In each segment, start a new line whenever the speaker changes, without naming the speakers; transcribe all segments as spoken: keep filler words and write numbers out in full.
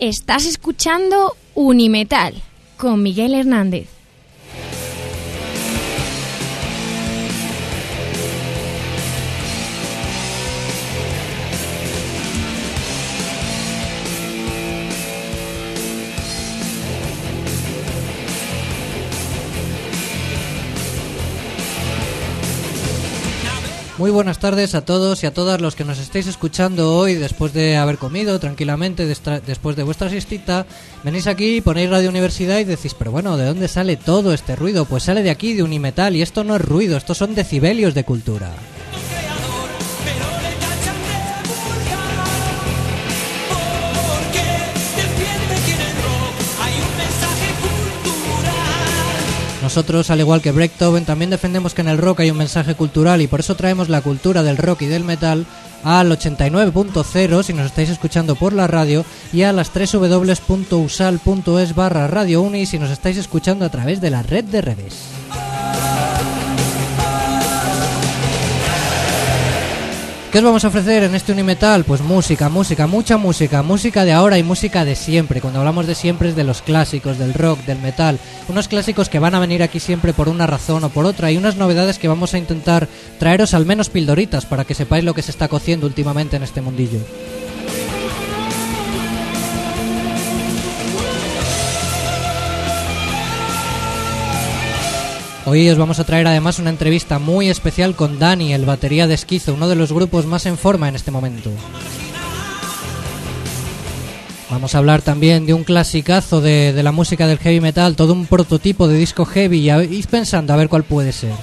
Estás escuchando Unimetal con Miguel Hernández.
Muy buenas tardes a todos y a todas los que nos estáis escuchando hoy después de haber comido tranquilamente, después de vuestra siestita. Venís aquí, ponéis Radio Universidad y decís, pero bueno, ¿de dónde sale todo este ruido? Pues sale de aquí, de Unimetal, y esto no es ruido, estos son decibelios de cultura. Nosotros, al igual que Breaktoven, también defendemos que en el rock hay un mensaje cultural y por eso traemos la cultura del rock y del metal al ochenta y nueve punto cero si nos estáis escuchando por la radio y a las doble u doble u doble u punto usal punto es barra radio uni si nos estáis escuchando a través de la red de redes. ¿Qué os vamos a ofrecer en este Unimetal? Pues música, música, mucha música, música de ahora y música de siempre. Cuando hablamos de siempre es de los clásicos, del rock, del metal. Unos clásicos que van a venir aquí siempre por una razón o por otra y unas novedades que vamos a intentar traeros al menos pildoritas para que sepáis lo que se está cociendo últimamente en este mundillo. Hoy os vamos a traer además una entrevista muy especial con Dani, el batería de Esquizo, uno de los grupos más en forma en este momento. Vamos a hablar también de un clasicazo de, de la música del heavy metal, todo un prototipo de disco heavy, y ir pensando a ver cuál puede ser.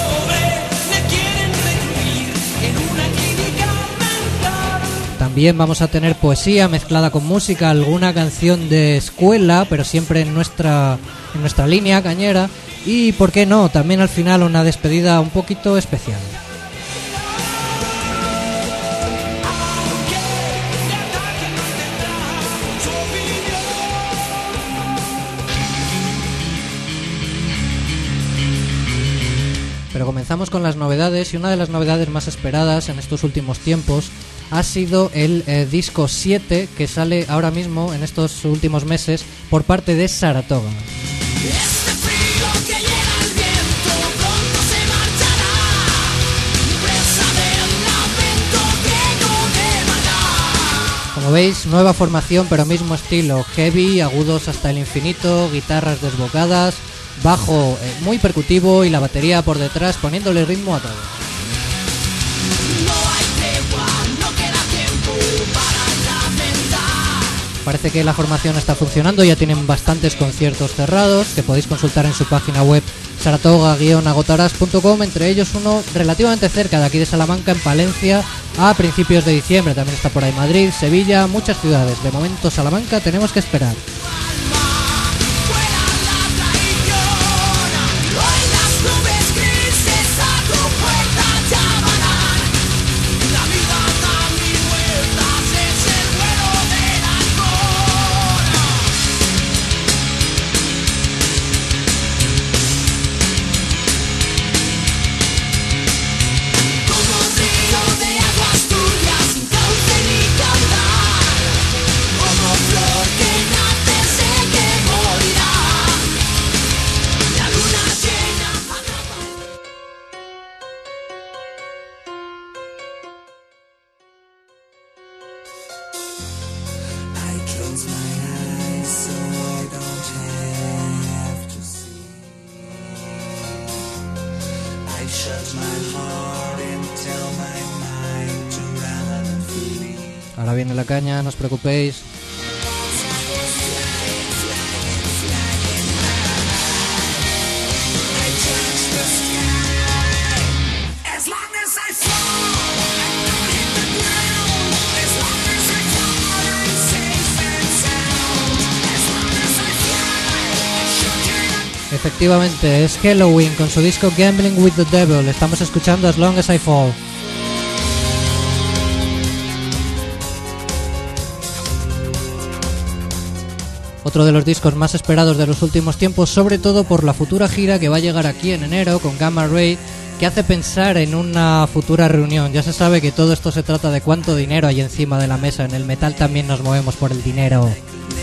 También vamos a tener poesía mezclada con música, alguna canción de escuela, pero siempre en nuestra, en nuestra línea cañera. Y, ¿por qué no?, también al final una despedida un poquito especial. Pero comenzamos con las novedades, y una de las novedades más esperadas en estos últimos tiempos ha sido el eh, disco siete que sale ahora mismo en estos últimos meses por parte de Saratoga. Como veis, nueva formación pero mismo estilo, heavy, agudos hasta el infinito, guitarras desbocadas, bajo eh, muy percutivo y la batería por detrás poniéndole ritmo a todo. Parece que la formación está funcionando, ya tienen bastantes conciertos cerrados que podéis consultar en su página web saratoga guion agotaras punto com, entre ellos uno relativamente cerca de aquí de Salamanca, en Palencia, a principios de diciembre. También está por ahí Madrid, Sevilla, muchas ciudades. De momento Salamanca tenemos que esperar. Ahora viene la caña, no os preocupéis. Efectivamente, es Helloween con su disco Gambling with the Devil. Estamos escuchando As Long As I Fall. Otro de los discos más esperados de los últimos tiempos, sobre todo por la futura gira que va a llegar aquí en enero con Gamma Ray, que hace pensar en una futura reunión. Ya se sabe que todo esto se trata de cuánto dinero hay encima de la mesa. En el metal también nos movemos por el dinero.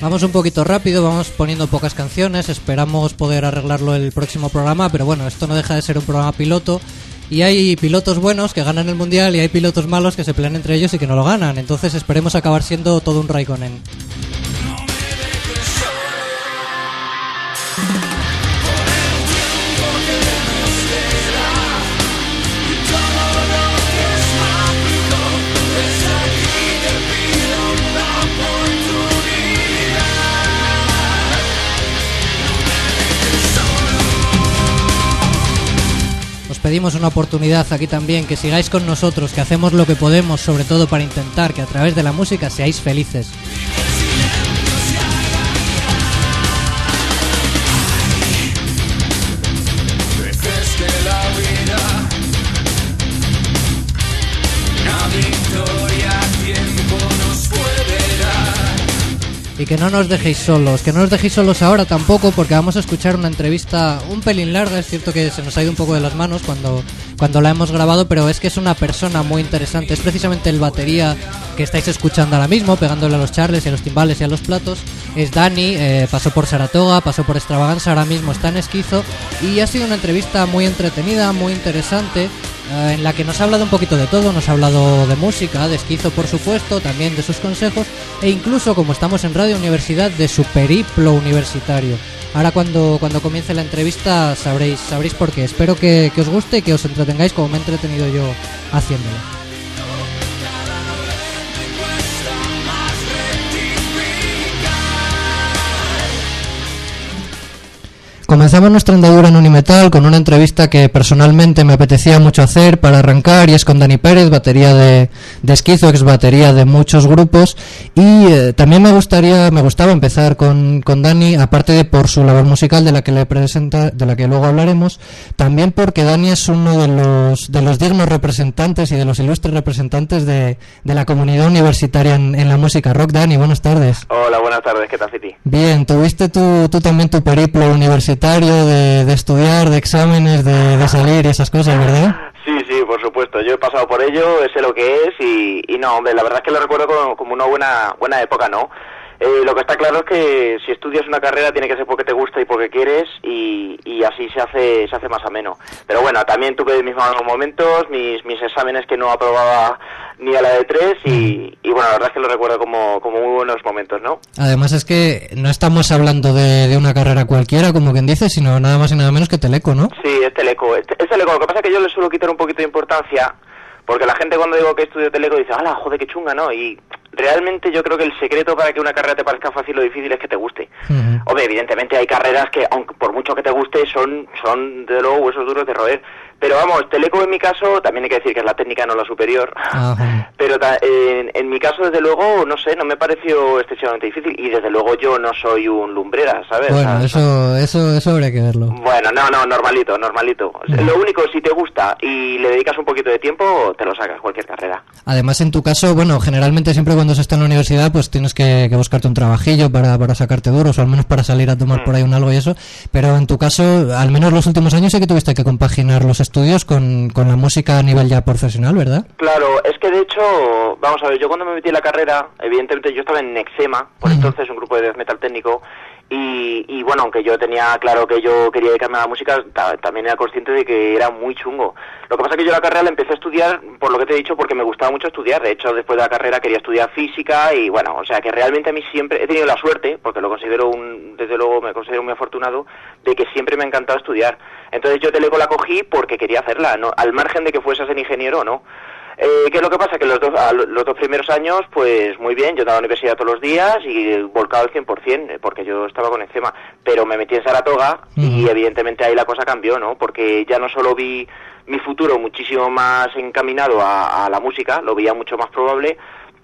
Vamos un poquito rápido, vamos poniendo pocas canciones, esperamos poder arreglarlo el próximo programa, pero bueno, esto no deja de ser un programa piloto y hay pilotos buenos que ganan el mundial y hay pilotos malos que se pelean entre ellos y que no lo ganan, entonces esperemos acabar siendo todo un Raikkonen. Pedimos una oportunidad aquí también, que sigáis con nosotros, que hacemos lo que podemos, sobre todo para intentar que a través de la música seáis felices. Y que no nos dejéis solos, que no nos dejéis solos ahora tampoco, porque vamos a escuchar una entrevista un pelín larga. Es cierto que se nos ha ido un poco de las manos cuando, cuando la hemos grabado, pero es que es una persona muy interesante. Es precisamente el batería que estáis escuchando ahora mismo, pegándole a los charles y a los timbales y a los platos. Es Dani, eh, pasó por Saratoga, pasó por Extravaganza, ahora mismo está en Esquizo, y ha sido una entrevista muy entretenida, muy interesante, eh, en la que nos ha hablado un poquito de todo. Nos ha hablado de música, de Esquizo por supuesto, también de sus consejos, e incluso, como estamos en Radio Universidad, de su periplo universitario. Ahora cuando, cuando comience la entrevista sabréis, sabréis por qué. Espero que, que os guste y que os entretengáis como me he entretenido yo haciéndolo. Comenzamos nuestra andadura en Unimetal con una entrevista que personalmente me apetecía mucho hacer para arrancar, y es con Dani Pérez, batería de, de Esquizo, ex batería de muchos grupos, y eh, también me gustaría, me gustaba empezar con, con Dani, aparte de por su labor musical de la que le presenta, de la que luego hablaremos, también porque Dani es uno de los de los dignos representantes y de los ilustres representantes de, de la comunidad universitaria en, en la música rock. Dani, buenas tardes.
Hola, buenas tardes, ¿qué tal, Citi?
Bien, tuviste tú, tú también tu periplo universitario De, de estudiar, de exámenes, de, de salir y esas cosas, ¿verdad?
Sí, sí, por supuesto. Yo he pasado por ello, sé lo que es y, y no, hombre, la verdad es que lo recuerdo como, como una buena buena época, ¿no? Eh, lo que está claro es que si estudias una carrera tiene que ser porque te gusta y porque quieres, y, y así se hace se hace más ameno. Pero bueno, también tuve mis malos momentos, mis mis exámenes que no aprobaba ni a la de tres y, y bueno, la verdad es que lo recuerdo como, como muy buenos momentos, ¿no?
Además es que no estamos hablando de, de una carrera cualquiera, como quien dice, sino nada más y nada menos que Teleco, ¿no?
Sí, es Teleco, es, es Teleco. Lo que pasa es que yo le suelo quitar un poquito de importancia, porque la gente cuando digo que estudio Teleco dice, ¡hala, joder, qué chunga!, ¿no? Y realmente yo creo que el secreto para que una carrera te parezca fácil o difícil es que te guste. Uh-huh. Hombre, evidentemente hay carreras que, aunque por mucho que te guste, son, son de luego huesos duros de roer. Pero vamos, Teleco en mi caso, también hay que decir que es la técnica, no la superior, uh-huh. pero ta, en, en mi caso, desde luego, no sé, no me pareció excesivamente difícil, y desde luego yo no soy un lumbrera, ¿sabes?
Bueno,
o sea,
eso, eso, eso habría que verlo.
Bueno, no, no, normalito, normalito. Uh-huh. Lo único, si te gusta y le dedicas un poquito de tiempo, te lo sacas cualquier carrera.
Además, en tu caso, bueno, generalmente siempre cuando se está en la universidad, pues tienes que, que buscarte un trabajillo para, para sacarte duros, o al menos para salir a tomar uh-huh. por ahí un algo y eso, pero en tu caso, al menos los últimos años, sé que tuviste que compaginar los estudios con con la música a nivel ya profesional, ¿verdad?
Claro, es que de hecho, vamos a ver, yo cuando me metí en la carrera, evidentemente yo estaba en Nexema, por uh-huh. entonces un grupo de death metal técnico, y, y bueno, aunque yo tenía claro que yo quería dedicarme a la música, ta- también era consciente de que era muy chungo. Lo que pasa es que yo la carrera la empecé a estudiar, por lo que te he dicho, porque me gustaba mucho estudiar. De hecho, después de la carrera quería estudiar física y bueno, o sea que realmente a mí siempre he tenido la suerte, porque lo considero un, desde luego me considero muy afortunado, de que siempre me ha encantado estudiar. Entonces yo Teleco la cogí porque quería hacerla, ¿no? Al margen de que fueses en ingeniero o no. Eh, ¿Qué es lo que pasa? Que los dos, a los dos primeros años, pues muy bien, yo estaba a la universidad todos los días y volcado al cien por ciento, porque yo estaba con Eczema, pero me metí en Saratoga uh-huh. y evidentemente ahí la cosa cambió, ¿no? Porque ya no solo vi mi futuro muchísimo más encaminado a, a la música, lo veía mucho más probable,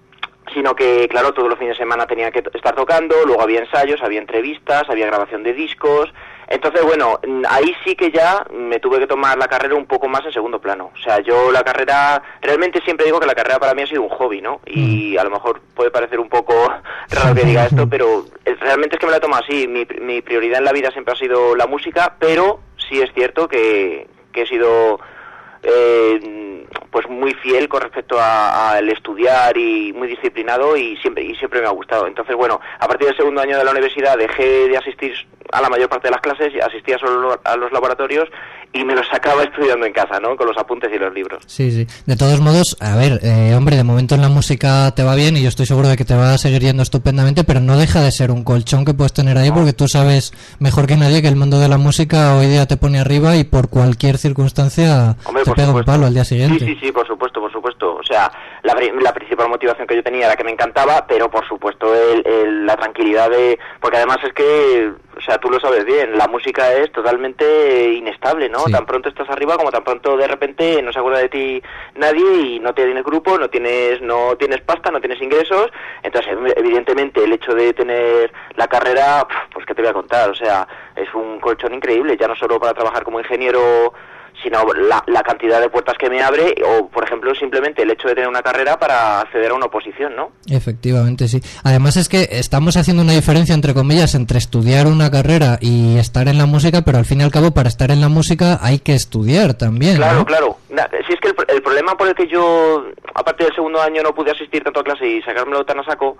sino que, claro, todos los fines de semana tenía que estar tocando, luego había ensayos, había entrevistas, había grabación de discos. Entonces, bueno, ahí sí que ya me tuve que tomar la carrera un poco más en segundo plano. O sea, yo la carrera, realmente siempre digo que la carrera para mí ha sido un hobby, ¿no? Y a lo mejor puede parecer un poco raro que diga esto, pero realmente es que me la he tomado así. Mi, mi prioridad en la vida siempre ha sido la música, pero sí es cierto que, que he sido... Eh, pues muy fiel con respecto al estudiar y muy disciplinado y siempre y siempre me ha gustado. Entonces, bueno, a partir del segundo año de la universidad dejé de asistir a la mayor parte de las clases, asistía solo a los laboratorios y me los sacaba estudiando en casa, ¿no? Con los apuntes y los libros.
Sí, sí. De todos modos, a ver, eh, hombre, de momento en la música te va bien y yo estoy seguro de que te va a seguir yendo estupendamente, pero no deja de ser un colchón que puedes tener ahí, porque tú sabes mejor que nadie que el mundo de la música hoy día te pone arriba y por cualquier circunstancia
Hombre,
te pega supuesto. un palo al día siguiente.
Sí, sí, sí, por supuesto, por supuesto. O sea, la, la principal motivación que yo tenía era que me encantaba, pero por supuesto el, el, la tranquilidad de... Porque además es que, o sea, tú lo sabes bien, la música es totalmente inestable, ¿no? Sí. Tan pronto estás arriba como tan pronto de repente no se acuerda de ti nadie y no tienes grupo, no tienes no tienes pasta, no tienes ingresos. Entonces, evidentemente, el hecho de tener la carrera, pues qué te voy a contar, o sea, es un colchón increíble, ya no solo para trabajar como ingeniero, sino la, la cantidad de puertas que me abre, o por ejemplo simplemente el hecho de tener una carrera para acceder a una oposición, ¿no?
Efectivamente, sí. Además es que estamos haciendo una diferencia, entre comillas, entre estudiar una carrera y estar en la música, pero al fin y al cabo para estar en la música hay que estudiar también,
Claro,
¿no?
claro. Si es que el, el problema por el que yo a partir del segundo año no pude asistir tanto a clase y sacármelo tan a saco,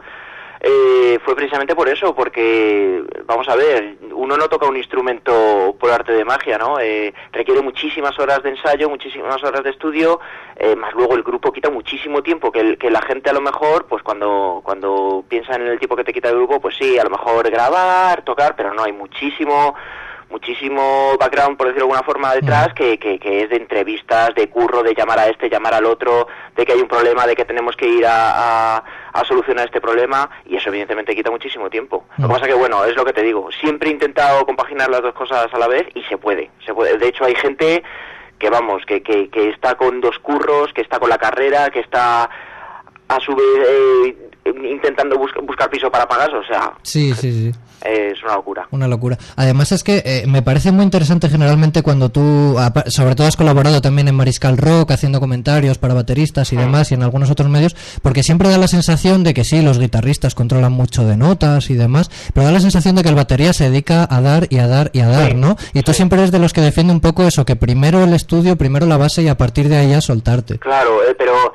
Eh, fue precisamente por eso, porque, vamos a ver, uno no toca un instrumento por arte de magia, ¿no? Eh, requiere muchísimas horas de ensayo, muchísimas horas de estudio, eh, más luego el grupo quita muchísimo tiempo, que, el, que la gente a lo mejor, pues cuando cuando piensa en el tiempo que te quita el grupo, pues sí, a lo mejor grabar, tocar, pero no, hay muchísimo... muchísimo background, por decirlo de alguna forma, detrás, que, que, que es de entrevistas, de curro, de llamar a este, llamar al otro, de que hay un problema, de que tenemos que ir a, a, a solucionar este problema, y eso evidentemente quita muchísimo tiempo. Lo que pasa que, bueno, es lo que te digo, siempre he intentado compaginar las dos cosas a la vez y se puede, se puede. De hecho, hay gente que, vamos, que, que, que está con dos curros, que está con la carrera, que está a su vez eh, intentando bus buscar piso para pagar, o sea...
Sí, sí, sí.
Eh, es una locura.
Una locura. Además es que eh, me parece muy interesante generalmente cuando tú, sobre todo has colaborado también en Mariscal Rock, haciendo comentarios para bateristas y mm. demás, y en algunos otros medios, porque siempre da la sensación de que sí, los guitarristas controlan mucho de notas y demás, pero da la sensación de que el batería se dedica a dar y a dar y a dar, sí, ¿no? Y tú sí. siempre eres de los que defiende un poco eso, que primero el estudio, primero la base y a partir de ahí ya soltarte.
Claro, eh, pero...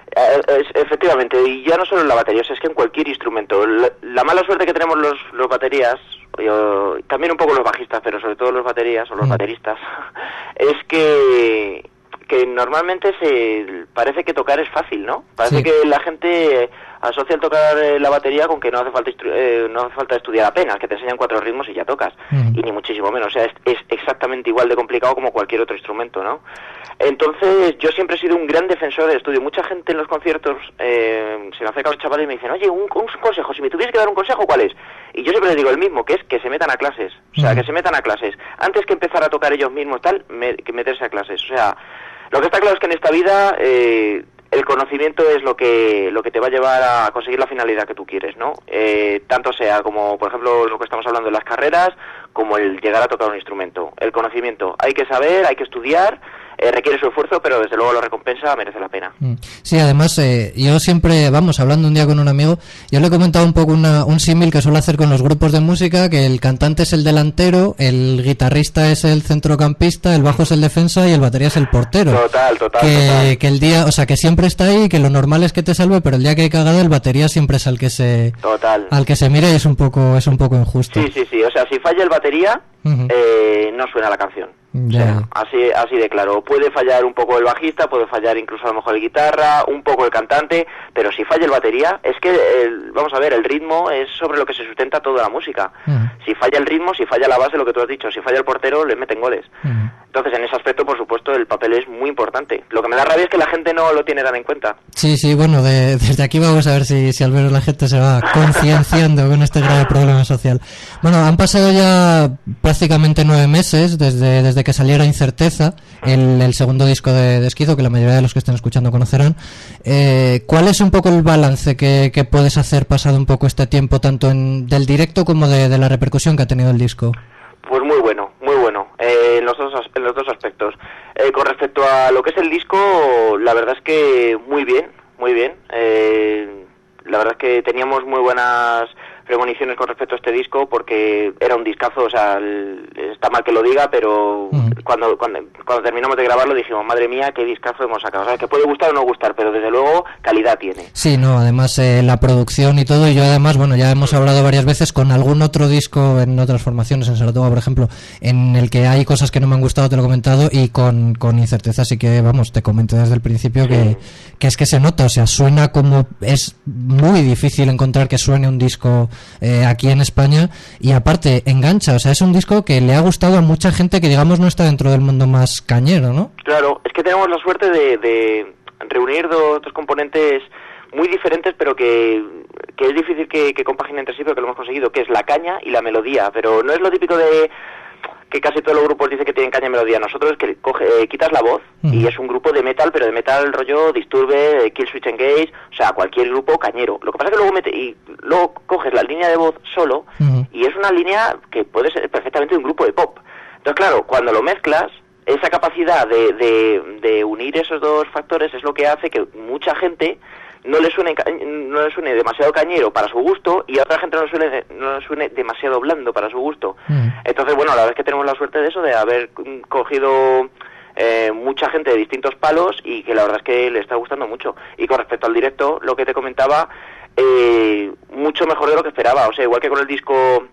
Es, efectivamente, y ya no solo en la batería, o sea, es que en cualquier instrumento. La, la mala suerte que tenemos los, los baterías, yo, también un poco los bajistas, pero sobre todo los baterías o los mm. bateristas, es que que normalmente se parece que tocar es fácil, ¿no? Parece sí. que la gente asocia el tocar la batería con que no hace falta eh, no hace falta estudiar apenas, que te enseñan cuatro ritmos y ya tocas, mm. y ni muchísimo menos, o sea, es, es exactamente igual de complicado como cualquier otro instrumento, ¿no? Entonces, yo siempre he sido un gran defensor del estudio. Mucha gente en los conciertos eh, se me acerca a los chavales y me dicen, oye, un, un consejo, si me tuvieras que dar un consejo, ¿cuál es? Y yo siempre les digo el mismo, que es que se metan a clases, o sea, mm. que se metan a clases. Antes que empezar a tocar ellos mismos, tal, me, que meterse a clases. O sea, lo que está claro es que en esta vida... Eh, el conocimiento es lo que lo que te va a llevar a conseguir la finalidad que tú quieres, ¿no? Eh, tanto sea como, por ejemplo, lo que estamos hablando de las carreras, como el llegar a tocar un instrumento. El conocimiento, hay que saber, hay que estudiar, eh, requiere su esfuerzo, pero desde luego la recompensa merece la pena.
Sí, además, eh, yo siempre, vamos, hablando un día con un amigo, yo le he comentado un poco una, un símil que suelo hacer con los grupos de música, que el cantante es el delantero, el guitarrista es el centrocampista, el bajo es el defensa y el batería es el portero.
Total, total,
que,
total.
Que el día, o sea, que siempre está ahí, que lo normal es que te salve, pero el día que hay cagada el batería siempre es al que se
total.
al que se mira y es un poco es un poco injusto.
Sí, sí, sí, o sea, si falla el batería, uh-huh. eh, no suena la canción.
Ya.
O sea, así, así de claro. Puede fallar un poco el bajista, puede fallar incluso a lo mejor el guitarra, un poco el cantante, pero si falla el batería, es que, el, vamos a ver, el ritmo es sobre lo que se sustenta toda la música. Uh-huh. Si falla el ritmo, si falla la base, lo que tú has dicho, si falla el portero, le meten goles. Uh-huh. Entonces, en ese aspecto, por supuesto, el papel es muy importante. Lo que me da rabia es que la gente no lo tiene tan en cuenta.
Sí, sí, bueno, de, desde aquí vamos a ver si, si al menos la gente se va concienciando con este grave problema social. Bueno, han pasado ya prácticamente nueve meses desde, desde que saliera Incerteza, el, el segundo disco de, de Esquizo, que la mayoría de los que estén escuchando conocerán. Eh, ¿Cuál es un poco el balance que, que puedes hacer pasado un poco este tiempo, tanto en, del directo como de, de la repercusión que ha tenido el disco?
Pues muy bueno, muy bueno, eh, en, los dos, en los dos aspectos. Eh, con respecto a lo que es el disco, la verdad es que muy bien, muy bien. Eh, la verdad es que teníamos muy buenas premoniciones con respecto a este disco, porque era un discazo, o sea, el, está mal que lo diga, pero mm. cuando, cuando cuando terminamos de grabarlo dijimos, madre mía, qué discazo hemos sacado. O sea, que puede gustar o no gustar, pero desde luego calidad tiene.
Sí, no, además eh, la producción y todo, y yo además, bueno, ya hemos hablado varias veces con algún otro disco en otras formaciones, en Saratoga, por ejemplo, en el que hay cosas que no me han gustado, te lo he comentado, y con, con Incerteza, así que, vamos, te comenté desde el principio que, que es que se nota, o sea, suena como, es muy difícil encontrar que suene un disco eh, aquí en España, y aparte engancha, o sea, es un disco que le ha gustado a mucha gente que, digamos, no está dentro del mundo más cañero, ¿no?
Claro, es que tenemos la suerte de, de reunir dos, dos componentes muy diferentes, pero que, que es difícil que, que compaginen entre sí, pero que lo hemos conseguido, que es la caña y la melodía, pero no es lo típico de que casi todos los grupos dicen que tienen caña y melodía. Nosotros es que coge, eh, quitas la voz uh-huh. y es un grupo de metal, pero de metal rollo Disturbe, Killswitch Engage, o sea, cualquier grupo cañero. Lo que pasa es que luego mete y luego coges la línea de voz solo uh-huh. y es una línea que puede ser perfectamente un grupo de pop. Entonces, claro, cuando lo mezclas, esa capacidad de, de, de unir esos dos factores es lo que hace que mucha gente no le suene no le suene demasiado cañero para su gusto y a otra gente no le suene, no le suene demasiado blando para su gusto. Mm. Entonces, bueno, la verdad es que tenemos la suerte de eso, de haber cogido eh, mucha gente de distintos palos y que la verdad es que le está gustando mucho. Y con respecto al directo, lo que te comentaba, eh, mucho mejor de lo que esperaba. O sea, igual que con el disco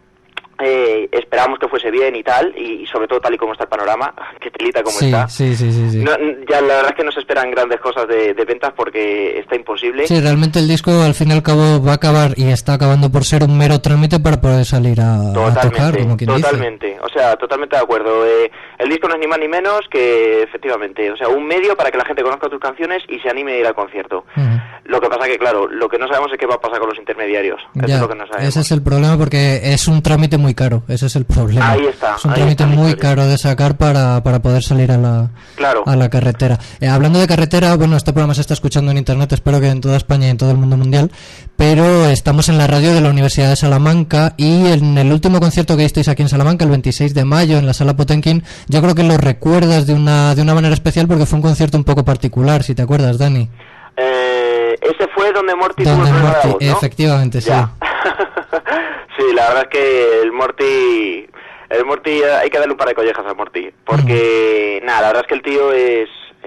Eh, esperábamos que fuese bien y tal, y, y sobre todo tal y como está el panorama, que telita como
sí,
está.
Sí, sí, sí, sí.
No, ya la verdad es que no se esperan grandes cosas de, de ventas porque está imposible.
Sí, realmente el disco al fin y al cabo va a acabar y está acabando por ser un mero trámite para poder salir a, a tocar, como quien
totalmente,
dice.
O sea, totalmente de acuerdo. Eh, el disco no es ni más ni menos que, efectivamente, o sea, un medio para que la gente conozca tus canciones y se anime a ir al concierto. Uh-huh. Lo que pasa que, claro, lo que no sabemos es qué va a pasar con los intermediarios.
Ya,
Eso es lo que no sabemos.
Ese es el problema porque es un trámite muy caro, ese es el problema.
Ahí está.
Es un trámite muy caro de sacar para, para poder salir a la,
claro.
a la carretera. Eh, hablando de carretera, bueno, este programa se está escuchando en internet, espero que en toda España y en todo el mundo mundial, pero estamos en la radio de la Universidad de Salamanca y en el último concierto que disteis aquí en Salamanca, el veintiséis de mayo, en la Sala Potenkin, yo creo que lo recuerdas de una, de una manera especial porque fue un concierto un poco particular, si te acuerdas, Dani.
Eh, ese fue donde Morty
donde
tuvo el
Morty,
voz, ¿no?
Efectivamente, sí.
Sí, la verdad es que el Morty, el Morty hay que darle un par de collejas a Morty, porque uh-huh. nada, la verdad es que el tío es,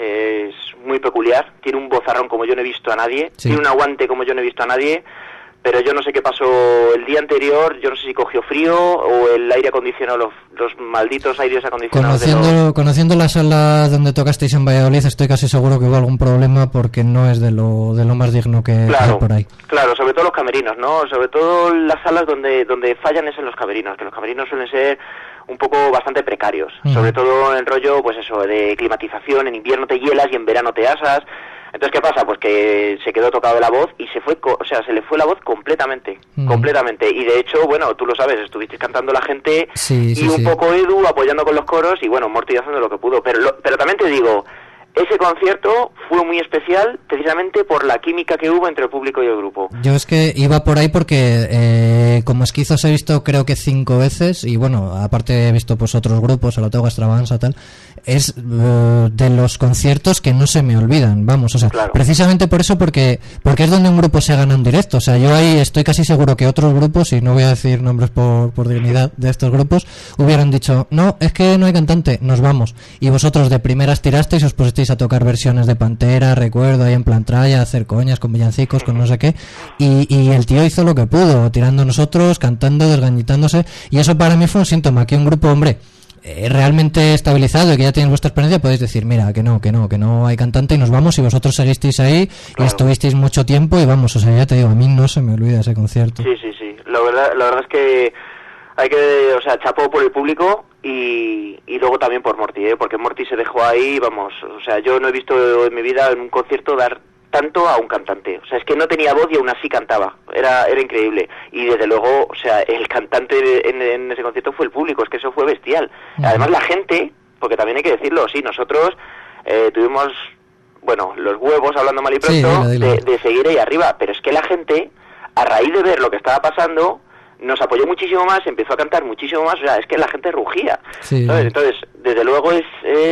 es muy peculiar, tiene un vozarrón como yo no he visto a nadie, sí. tiene un aguante como yo no he visto a nadie, pero yo no sé qué pasó el día anterior, yo no sé si cogió frío o el aire acondicionado, los, los malditos aires acondicionados.
Conociendo,
de los...
conociendo la sala donde tocasteis en Valladolid, estoy casi seguro que hubo algún problema porque no es de lo de lo más digno que
claro,
hay por ahí.
Claro, sobre todo los camerinos, ¿no? Sobre todo las salas donde donde fallan es en los camerinos, que los camerinos suelen ser un poco bastante precarios, uh-huh. sobre todo en rollo, pues eso, de climatización, en invierno te hielas y en verano te asas. Entonces, ¿qué pasa? Pues que se quedó tocado de la voz y se fue, co- o sea, se le fue la voz completamente, mm. completamente. Y de hecho, bueno, tú lo sabes, estuvisteis cantando la gente
sí,
y
sí,
un
sí.
poco Edu apoyando con los coros y bueno, Morty haciendo lo que pudo. Pero, lo, pero también te digo, ese concierto fue muy especial precisamente por la química que hubo entre el público y el grupo.
Yo es que iba por ahí porque eh, como esquizos he visto creo que cinco veces y bueno, aparte he visto pues otros grupos, Saratoga, Extravaganza, tal. Es uh, de los conciertos que no se me olvidan, vamos, o sea,
claro.
precisamente por eso, porque porque es donde un grupo se gana un directo, o sea, yo ahí estoy casi seguro que otros grupos, y no voy a decir nombres por, por dignidad de estos grupos, hubieran dicho, no, es que no hay cantante, nos vamos, y vosotros de primeras tirasteis y os pusisteis a tocar versiones de Pantera, recuerdo, ahí en plan tralla, hacer coñas con villancicos, con no sé qué, y, y el tío hizo lo que pudo, tirando nosotros, cantando, desgañitándose, y eso para mí fue un síntoma, que un grupo, hombre, Eh, realmente estabilizado y que ya tenéis vuestra experiencia, podéis decir, mira, que no, que no, que no hay cantante y nos vamos, y vosotros seguisteis ahí claro. y estuvisteis mucho tiempo y vamos, o sea, ya te digo, a mí no se me olvida ese concierto.
Sí, sí, sí, la verdad, la verdad es que hay que, o sea, chapó por el público y, y luego también por Morty, ¿eh? Porque Morty se dejó ahí, vamos, o sea, yo no he visto en mi vida en un concierto dar tanto a un cantante, o sea, es que no tenía voz y aún así cantaba, era era increíble, y desde luego, o sea, el cantante en, en ese concierto fue el público, es que eso fue bestial, uh-huh. además la gente, porque también hay que decirlo, sí, nosotros eh, tuvimos, bueno, los huevos, hablando mal y pronto, sí, dile, dile. De, de seguir ahí arriba, pero es que la gente, a raíz de ver lo que estaba pasando, nos apoyó muchísimo más, empezó a cantar muchísimo más, o sea, es que la gente rugía,
sí,
¿sabes?
sí.
Entonces, desde luego es, es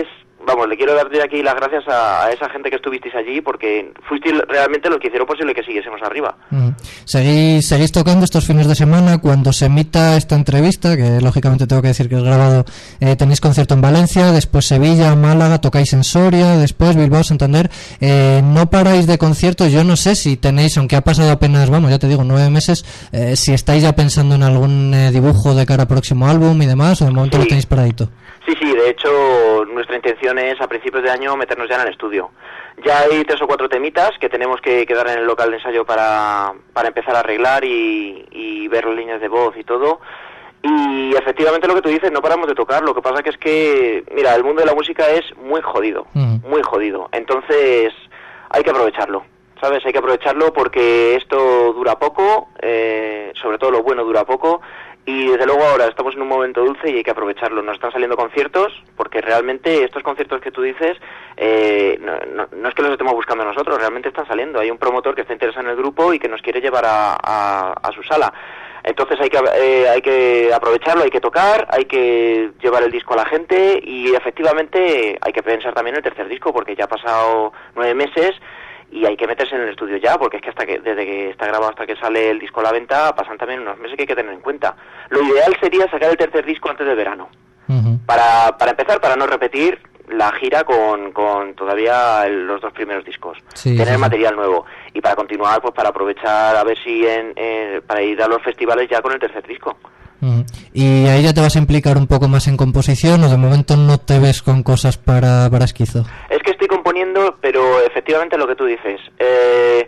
vamos, le quiero dar de aquí las gracias a, a esa gente que estuvisteis allí, porque fuisteis realmente los que hicieron posible que siguiésemos arriba.
Mm. ¿Seguís, seguís tocando estos fines de semana? Cuando se emita esta entrevista, que lógicamente tengo que decir que es grabado, eh, tenéis concierto en Valencia, después Sevilla, Málaga, tocáis en Soria, después Bilbao, Santander. Eh, no paráis de conciertos. Yo no sé si tenéis, aunque ha pasado apenas, vamos, ya te digo, nueve meses, eh, si estáis ya pensando en algún eh, dibujo de cara al próximo álbum y demás, o de momento
Sí.
lo tenéis paradito.
Sí, sí, de hecho, nuestra intención es a principios de año meternos ya en el estudio. Ya hay tres o cuatro temitas que tenemos que quedar en el local de ensayo para, para empezar a arreglar y, y ver las líneas de voz y todo. Y efectivamente lo que tú dices, no paramos de tocar. Lo que pasa que es que, mira, el mundo de la música es muy jodido,
Uh-huh.
muy jodido. Entonces, hay que aprovecharlo, ¿sabes? Hay que aprovecharlo porque esto dura poco, eh, sobre todo lo bueno dura poco. Y desde luego ahora estamos en un momento dulce y hay que aprovecharlo. Nos están saliendo conciertos, porque realmente estos conciertos que tú dices, eh, no, no, no es que los estemos buscando nosotros, realmente están saliendo. Hay un promotor que está interesado en el grupo y que nos quiere llevar a, a, a su sala. Entonces hay que eh, hay que aprovecharlo, hay que tocar, hay que llevar el disco a la gente y efectivamente hay que pensar también en el tercer disco, porque ya ha pasado nueve meses y hay que meterse en el estudio ya, porque es que hasta que desde que está grabado hasta que sale el disco a la venta pasan también unos meses que hay que tener en cuenta. Lo ideal sería sacar el tercer disco antes del verano,
Uh-huh.
para para empezar, para no repetir la gira con, con todavía el, los dos primeros discos,
Sí,
tener
sí, sí.
material nuevo y para continuar, pues para aprovechar a ver si en, en- para ir a los festivales ya con el tercer disco.
Uh-huh. ¿Y ahí ya te vas a implicar un poco más en composición o de momento no te ves con cosas para, para Esquizo?
Es que estoy componiendo, pero efectivamente lo que tú dices. Eh,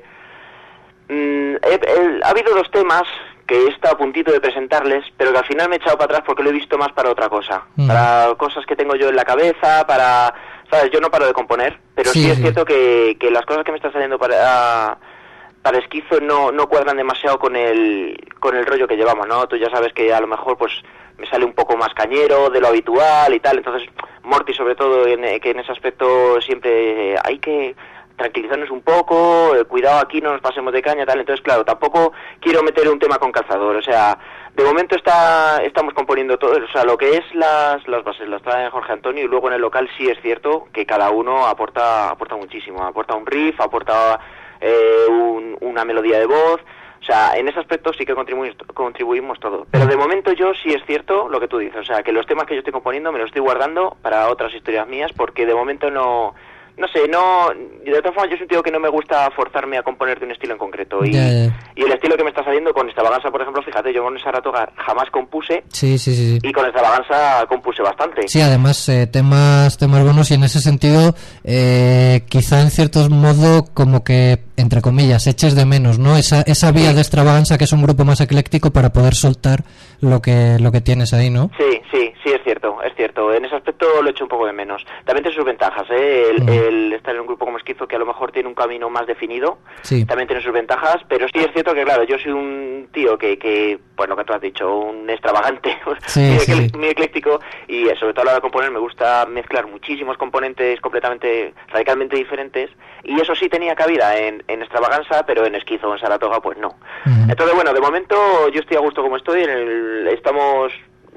mm, he- he- ha habido dos temas que he estado a puntito de presentarles, pero que al final me he echado para atrás porque lo he visto más para otra cosa.
Mm.
Para cosas que tengo yo en la cabeza, para... ¿Sabes? Yo no paro de componer, pero sí,
Sí,
es
sí.
cierto que, que las cosas que me están saliendo para... para Esquizo no no cuadran demasiado con el con el rollo que llevamos, ¿no? Tú ya sabes que a lo mejor pues me sale un poco más cañero de lo habitual y tal, entonces Morty sobre todo en, que en ese aspecto siempre eh, hay que tranquilizarnos un poco, eh, cuidado aquí no nos pasemos de caña, tal, entonces claro, tampoco quiero meter un tema con calzador, o sea, de momento está estamos componiendo todo, o sea, lo que es las las bases las trae Jorge Antonio y luego en el local sí es cierto que cada uno aporta aporta muchísimo, aporta un riff, aporta eh, un, una melodía de voz, o sea, en ese aspecto sí que contribuimos, contribuimos todo. Pero de momento yo sí es cierto lo que tú dices, o sea, que los temas que yo estoy componiendo me los estoy guardando para otras historias mías porque de momento no... No sé, no... De todas formas yo soy un tío que no me gusta forzarme a componer de un estilo en concreto. Y,
Ya, ya.
y el estilo que me está saliendo con Extravaganza, por ejemplo, fíjate, yo con Saratoga jamás compuse
Sí, sí, sí. sí.
y con Extravaganza compuse bastante.
Sí, además eh, temas temas buenos y en ese sentido eh, quizá en cierto modo como que entre comillas eches de menos, ¿no? Esa esa vía de Extravaganza que es un grupo más ecléctico para poder soltar lo que lo que tienes ahí, ¿no?
Sí, sí, sí, es cierto, es cierto. En ese aspecto lo echo un poco de menos. También tiene sus ventajas, ¿eh? El,
Mm.
el estar en un grupo como Esquizo que a lo mejor tiene un camino más definido,
Sí.
también tiene sus ventajas, pero sí es cierto que, claro, yo soy un tío que, que pues lo que tú has dicho, un extravagante,
Sí,
muy,
sí,
ecl-
sí.
muy ecléctico, y eh, sobre todo a la hora de componer me gusta mezclar muchísimos componentes completamente, radicalmente diferentes, y eso sí tenía cabida en, en Extravaganza, pero en Esquizo o en Saratoga, pues no.
Ujú.
Entonces, bueno, de momento yo estoy a gusto como estoy, en el, estamos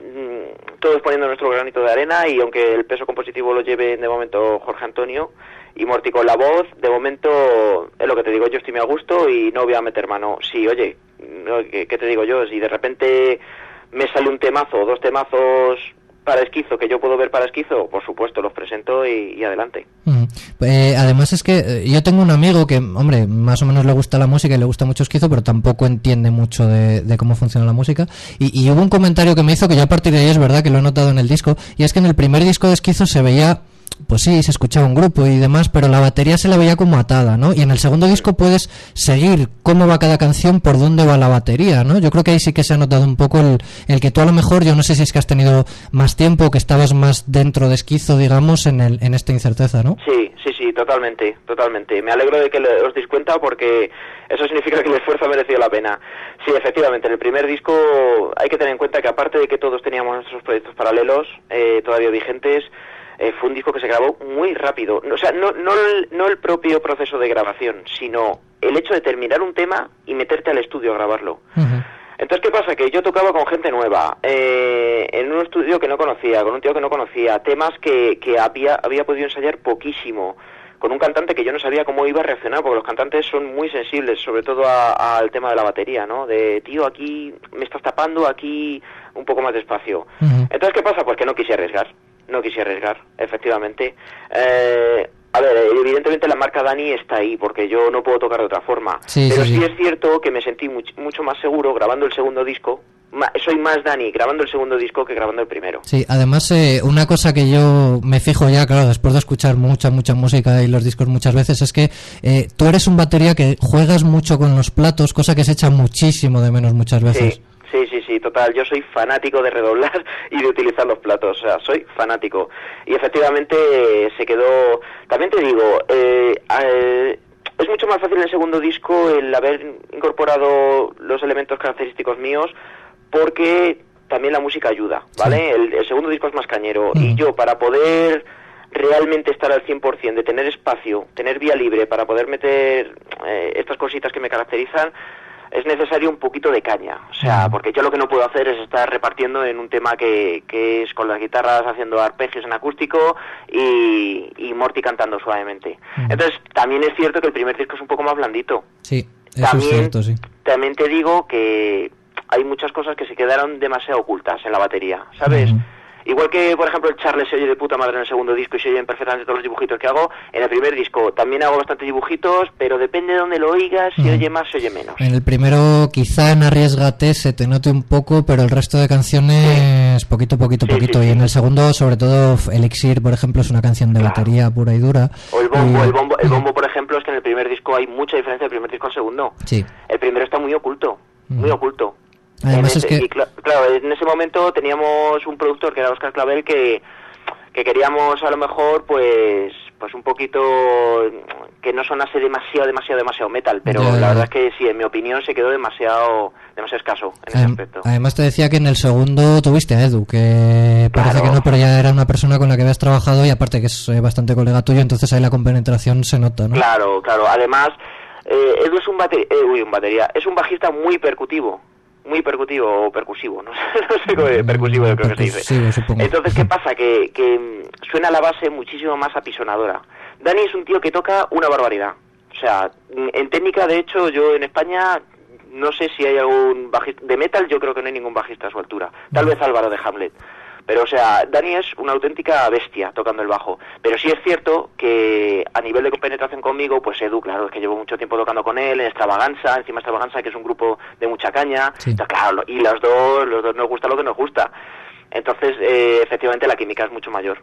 mm, todos poniendo nuestro granito de arena y aunque el peso compositivo lo lleve de momento Jorge Antonio y Morty con la voz, de momento es lo que te digo, yo estoy muy a gusto y no voy a meter mano. Sí, oye, no, ¿qué, qué te digo yo? Si de repente me sale un temazo o dos temazos para Esquizo que yo puedo ver para Esquizo, por supuesto, los presento y, y adelante.
Ujú. Eh, además es que eh, yo tengo un amigo que, hombre, más o menos le gusta la música y le gusta mucho Esquizo, pero tampoco entiende mucho de, de cómo funciona la música. Y, y hubo un comentario que me hizo que ya a partir de ahí es verdad que lo he notado en el disco, y es que en el primer disco de Esquizo se veía, pues sí, se escuchaba un grupo y demás, pero la batería se la veía como atada, ¿no? Y en el segundo disco puedes seguir cómo va cada canción, por dónde va la batería, ¿no? Yo creo que ahí sí que se ha notado un poco el, el que tú a lo mejor, yo no sé si es que has tenido más tiempo, que estabas más dentro de Esquizo, digamos, en el en esta incerteza, ¿no?
Sí, sí, sí, totalmente, totalmente. Me alegro de que le- os deis cuenta porque eso significa que el esfuerzo ha merecido la pena. Sí, efectivamente, en el primer disco hay que tener en cuenta que aparte de que todos teníamos nuestros proyectos paralelos, eh, todavía vigentes, eh, fue un disco que se grabó muy rápido. O sea, no, no, el, no el propio proceso de grabación, sino el hecho de terminar un tema y meterte al estudio a grabarlo.
Ujú.
Entonces, ¿qué pasa? Que yo tocaba con gente nueva. Eh, eh, en un estudio que no conocía, con un tío que no conocía, temas que, que había, había podido ensayar poquísimo, con un cantante que yo no sabía cómo iba a reaccionar, porque los cantantes son muy sensibles, sobre todo a, al tema de la batería, ¿no? De, tío, aquí me estás tapando, aquí un poco más despacio. Uh-huh. Entonces, ¿qué pasa? Pues que no quise arriesgar, no quise arriesgar, efectivamente. Eh, a ver, evidentemente la marca Dani está ahí, porque yo no puedo tocar de otra forma. Sí, pero sí, sí, sí es cierto que me sentí much, mucho más seguro grabando el segundo disco. Soy más Dani grabando el segundo disco que grabando el primero.
Sí, además eh, una cosa que yo me fijo ya, claro, después de escuchar mucha, mucha música y los discos muchas veces, es que eh, tú eres un batería que juegas mucho con los platos, cosa que se echa muchísimo de menos muchas veces.
Sí. Sí, sí, sí, total. Yo soy fanático de redoblar y de utilizar los platos. O sea, soy fanático. Y efectivamente eh, se quedó... También te digo, eh, eh, es mucho más fácil en el segundo disco el haber incorporado los elementos característicos míos, porque también la música ayuda, ¿vale? Sí. El, el segundo disco es más cañero. Mm. Y yo, para poder realmente estar al cien por ciento, de tener espacio, tener vía libre para poder meter eh, estas cositas que me caracterizan, es necesario un poquito de caña. O sea, porque yo lo que no puedo hacer es estar repartiendo en un tema que, que es con las guitarras haciendo arpegios en acústico y, y Morty cantando suavemente. Mm. Entonces, también es cierto que el primer disco es un poco más blandito.
Sí, eso
también,
es cierto, sí.
También te digo que hay muchas cosas que se quedaron demasiado ocultas en la batería, ¿sabes? Mm. Igual que, por ejemplo, el Charles se oye de puta madre en el segundo disco y se oyen perfectamente todos los dibujitos que hago, en el primer disco también hago bastantes dibujitos, pero depende de dónde lo oigas, si mm. oye más, se oye menos.
En el primero, quizá en Arriésgate se te note un poco, pero el resto de canciones, sí. poquito, poquito, sí, poquito. Sí, sí. Y en el segundo, sobre todo, Elixir, por ejemplo, es una canción de claro. batería pura y dura.
O el bombo, y... el bombo, el bombo, por ejemplo, es que en el primer disco hay mucha diferencia del primer disco al segundo.
Sí.
El primero está muy oculto, mm. muy oculto.
Además
ese,
es que...
y cl- claro, en ese momento teníamos un productor que era Óscar Clavel que, que queríamos a lo mejor pues pues un poquito que no sonase demasiado, demasiado, demasiado metal, pero ya, la verdad es que sí, en mi opinión se quedó demasiado demasiado escaso en ese
Adem-
aspecto.
Además te decía que en el segundo tuviste a Edu, que parece claro. que no, pero ya era una persona con la que habías trabajado y aparte que es eh, bastante colega tuyo, entonces ahí la compenetración se nota, ¿no?
Claro, claro, además eh, Edu es un, bate- eh, uy, un batería, es un bajista muy percutivo. muy percutivo o percusivo, no sé, no sé cómo es, percusivo yo creo que se dice.
Supongo.
Entonces, ¿qué pasa? Que, que suena la base muchísimo más apisonadora. Dani es un tío que toca una barbaridad. O sea, en técnica, de hecho, yo en España no sé si hay algún bajista... De metal yo creo que no hay ningún bajista a su altura. Tal vez Álvaro de Hamlet. Pero, o sea, Dani es una auténtica bestia tocando el bajo. Pero sí es cierto que a nivel de compenetración conmigo, pues Edu, claro, es que llevo mucho tiempo tocando con él, en Extravaganza, encima Extravaganza, que es un grupo de mucha caña. Sí. Entonces, claro, y los dos, los dos nos gusta lo que nos gusta. Entonces, eh, efectivamente, la química es mucho mayor.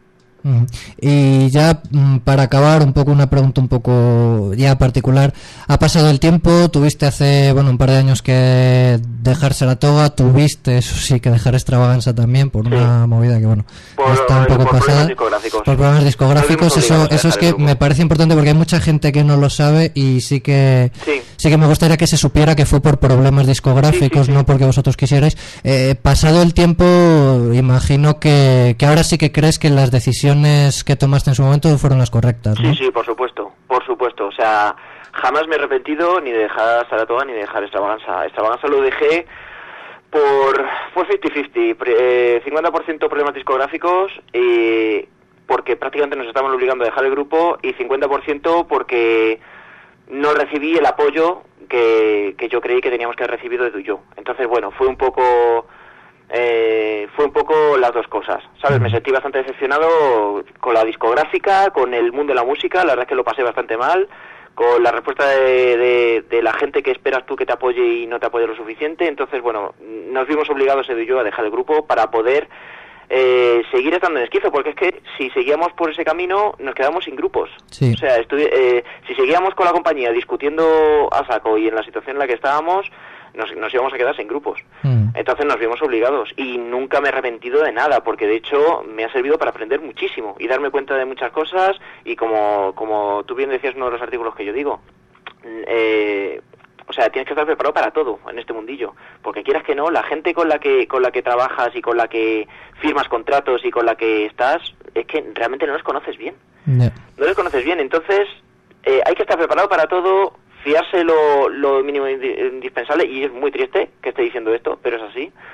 Y ya para acabar, un poco una pregunta un poco ya particular. Ha pasado el tiempo, tuviste hace bueno un par de años que dejar Saratoga, tuviste eso sí que dejar Extravaganza también por sí. una movida que bueno
por,
está un poco
por
pasada
problemas
por problemas discográficos. Eso eso es que me parece importante porque hay mucha gente que no lo sabe y sí que sí, sí que me gustaría que se supiera que fue por problemas discográficos, sí, sí, sí. no porque vosotros quisierais. Eh, pasado el tiempo, imagino que, que ahora sí que crees que las decisiones que tomaste en su momento fueron las correctas, ¿no?
Sí, sí, por supuesto, por supuesto. O sea, jamás me he arrepentido ni de dejar Saratoga ni de dejar Extravaganza. Extravaganza lo dejé por... fue cincuenta cincuenta, eh, cincuenta por ciento problemas discográficos, eh, porque prácticamente nos estaban obligando a dejar el grupo, y cincuenta por ciento porque no recibí el apoyo que, que yo creí que teníamos que haber recibido de tú y yo. Entonces, bueno, fue un poco... Eh, fue un poco las dos cosas, ¿sabes? Me sentí bastante decepcionado con la discográfica, con el mundo de la música, la verdad es que lo pasé bastante mal, con la respuesta de, de, de la gente que esperas tú que te apoye y no te apoye lo suficiente. Entonces, bueno, nos vimos obligados, Edu y yo, a dejar el grupo para poder eh, seguir estando en Esquizo, porque es que si seguíamos por ese camino nos quedamos sin grupos.
Sí.
O sea, estu- eh, si seguíamos con la compañía discutiendo a saco y en la situación en la que estábamos, Nos, nos íbamos a quedar sin grupos. Mm. Entonces nos vimos obligados y nunca me he arrepentido de nada, porque de hecho me ha servido para aprender muchísimo y darme cuenta de muchas cosas. Y como como tú bien decías en uno de los artículos que yo digo, eh, o sea, tienes que estar preparado para todo en este mundillo, porque quieras que no, la gente con la que con la que trabajas y con la que firmas contratos y con la que estás, es que realmente no los conoces bien. No, no los conoces bien. Entonces eh, hay que estar preparado para todo, fiarse lo, lo mínimo indispensable, y es muy triste que esté diciendo esto, pero es así.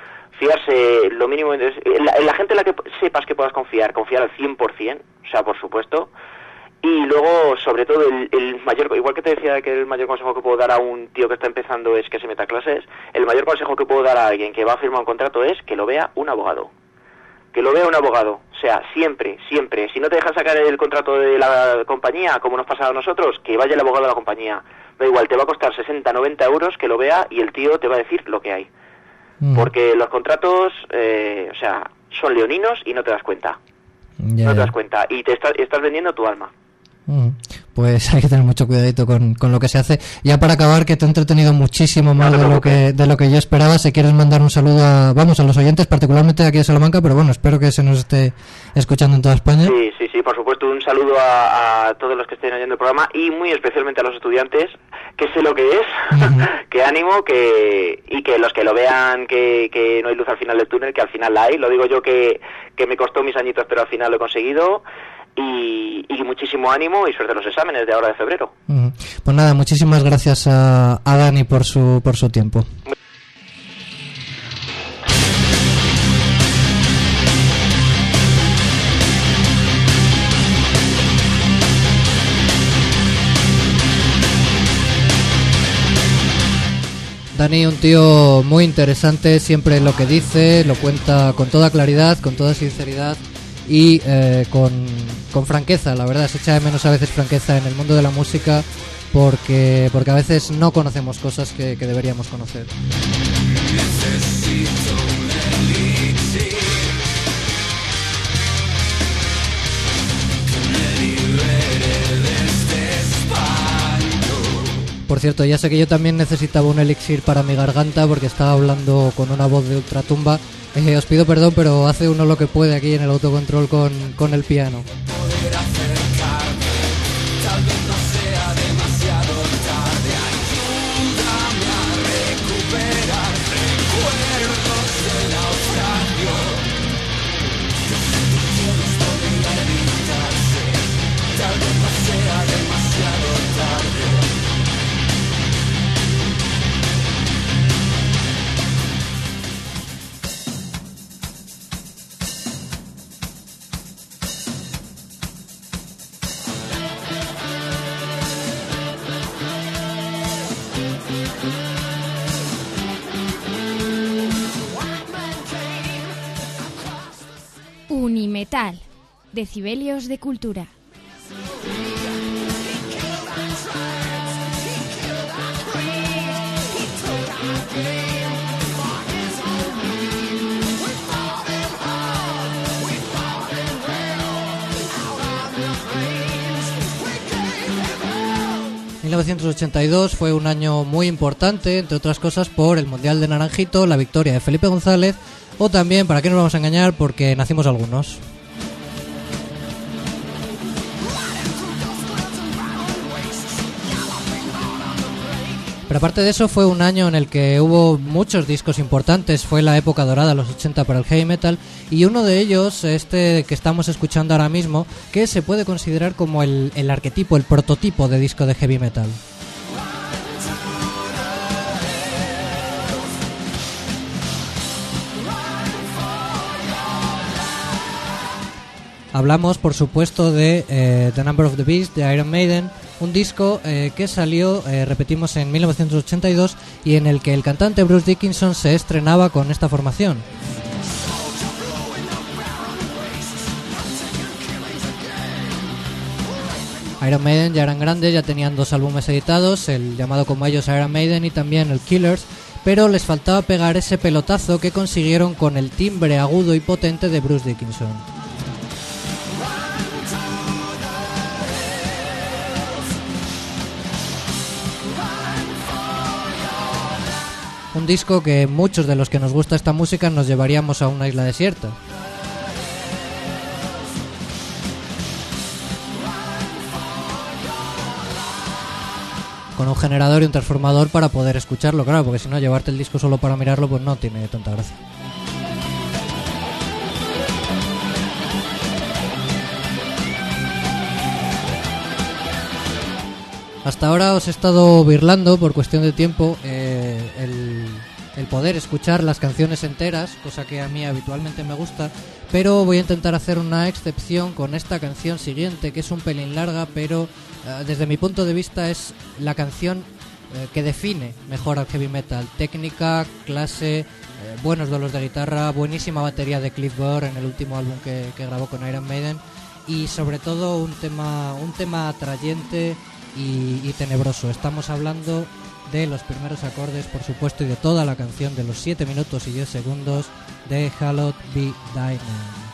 fiarse lo mínimo, en la, en la gente en la que sepas que puedas confiar, confiar al cien por ciento, o sea, por supuesto. Y luego, sobre todo, el, el mayor, igual que te decía que el mayor consejo que puedo dar a un tío que está empezando es que se meta a clases, el mayor consejo que puedo dar a alguien que va a firmar un contrato es que lo vea un abogado. Que lo vea un abogado. O sea, siempre, siempre. Si no te dejan sacar el contrato de la compañía, como nos pasa a nosotros, que vaya el abogado de la compañía. Da igual, te va a costar sesenta, noventa euros que lo vea y el tío te va a decir lo que hay. Mm. Porque los contratos, eh, o sea, son leoninos y no te das cuenta. Yeah. No te das cuenta. Y te está, estás vendiendo tu alma.
Mm. Pues hay que tener mucho cuidadito con, con lo que se hace. Ya para acabar, que te he entretenido muchísimo más no de lo que de lo que yo esperaba. Si quieres mandar un saludo a, vamos, a los oyentes, particularmente aquí de Salamanca, pero bueno, espero que se nos esté escuchando en toda España.
Sí, sí, sí, por supuesto, un saludo a, a todos los que estén oyendo el programa y muy especialmente a los estudiantes, que sé lo que es, uh-huh. que ánimo, que y que los que lo vean, que, que no hay luz al final del túnel, que al final la hay. Lo digo yo que, que me costó mis añitos, pero al final lo he conseguido. Y, y muchísimo ánimo y suerte en los exámenes de ahora de febrero.
Uh-huh. Pues nada, muchísimas gracias a, a Dani por su por su tiempo. Dani, un tío muy interesante, siempre lo que dice, lo cuenta con toda claridad, con toda sinceridad y eh, con, con franqueza. La verdad, se echa de menos a veces franqueza en el mundo de la música porque, porque a veces no conocemos cosas que, que deberíamos conocer. Necesito un elixir que me libere de este espanto. Por cierto, ya sé que yo también necesitaba un elixir para mi garganta porque estaba hablando con una voz de ultratumba. Eh, os pido perdón, pero hace uno lo que puede aquí en el autocontrol con, con el piano. Poder acercarme, tal vez no sea demasiado tarde. Ayúdame a recuperar recuerdos de naufragio. Yo sé que todos podrían evitarse, tal vez no sea demasiado tarde.
Unimetal, decibelios de cultura.
mil novecientos ochenta y dos fue un año muy importante, entre otras cosas por el Mundial de Naranjito, la victoria de Felipe González, o también, para qué nos vamos a engañar, porque nacimos algunos. Pero aparte de eso, fue un año en el que hubo muchos discos importantes, fue la época dorada, los ochenta, para el heavy metal, y uno de ellos, este que estamos escuchando ahora mismo, que se puede considerar como el, el arquetipo, el prototipo de disco de heavy metal. Hablamos, por supuesto, de eh, The Number of the Beast, de Iron Maiden, un disco eh, que salió, eh, repetimos, en mil novecientos ochenta y dos y en el que el cantante Bruce Dickinson se estrenaba con esta formación. Iron Maiden ya eran grandes, ya tenían dos álbumes editados, el llamado como ellos Iron Maiden y también el Killers, pero les faltaba pegar ese pelotazo que consiguieron con el timbre agudo y potente de Bruce Dickinson. Un disco que muchos de los que nos gusta esta música nos llevaríamos a una isla desierta. Con un generador y un transformador para poder escucharlo, claro, porque si no, llevarte el disco solo para mirarlo, pues no tiene tanta gracia. Hasta ahora os he estado birlando por cuestión de tiempo eh, el, el poder escuchar las canciones enteras, cosa que a mí habitualmente me gusta, pero voy a intentar hacer una excepción con esta canción siguiente, que es un pelín larga, pero uh, desde mi punto de vista es la canción uh, que define mejor al heavy metal. Técnica, clase, uh, buenos duelos de guitarra, buenísima batería de Cliff Burr en el último álbum que, que grabó con Iron Maiden, y sobre todo un tema, un tema atrayente y, y tenebroso. Estamos hablando de los primeros acordes, por supuesto, y de toda la canción, de los siete minutos y diez segundos de Hallowed Be Thy Name.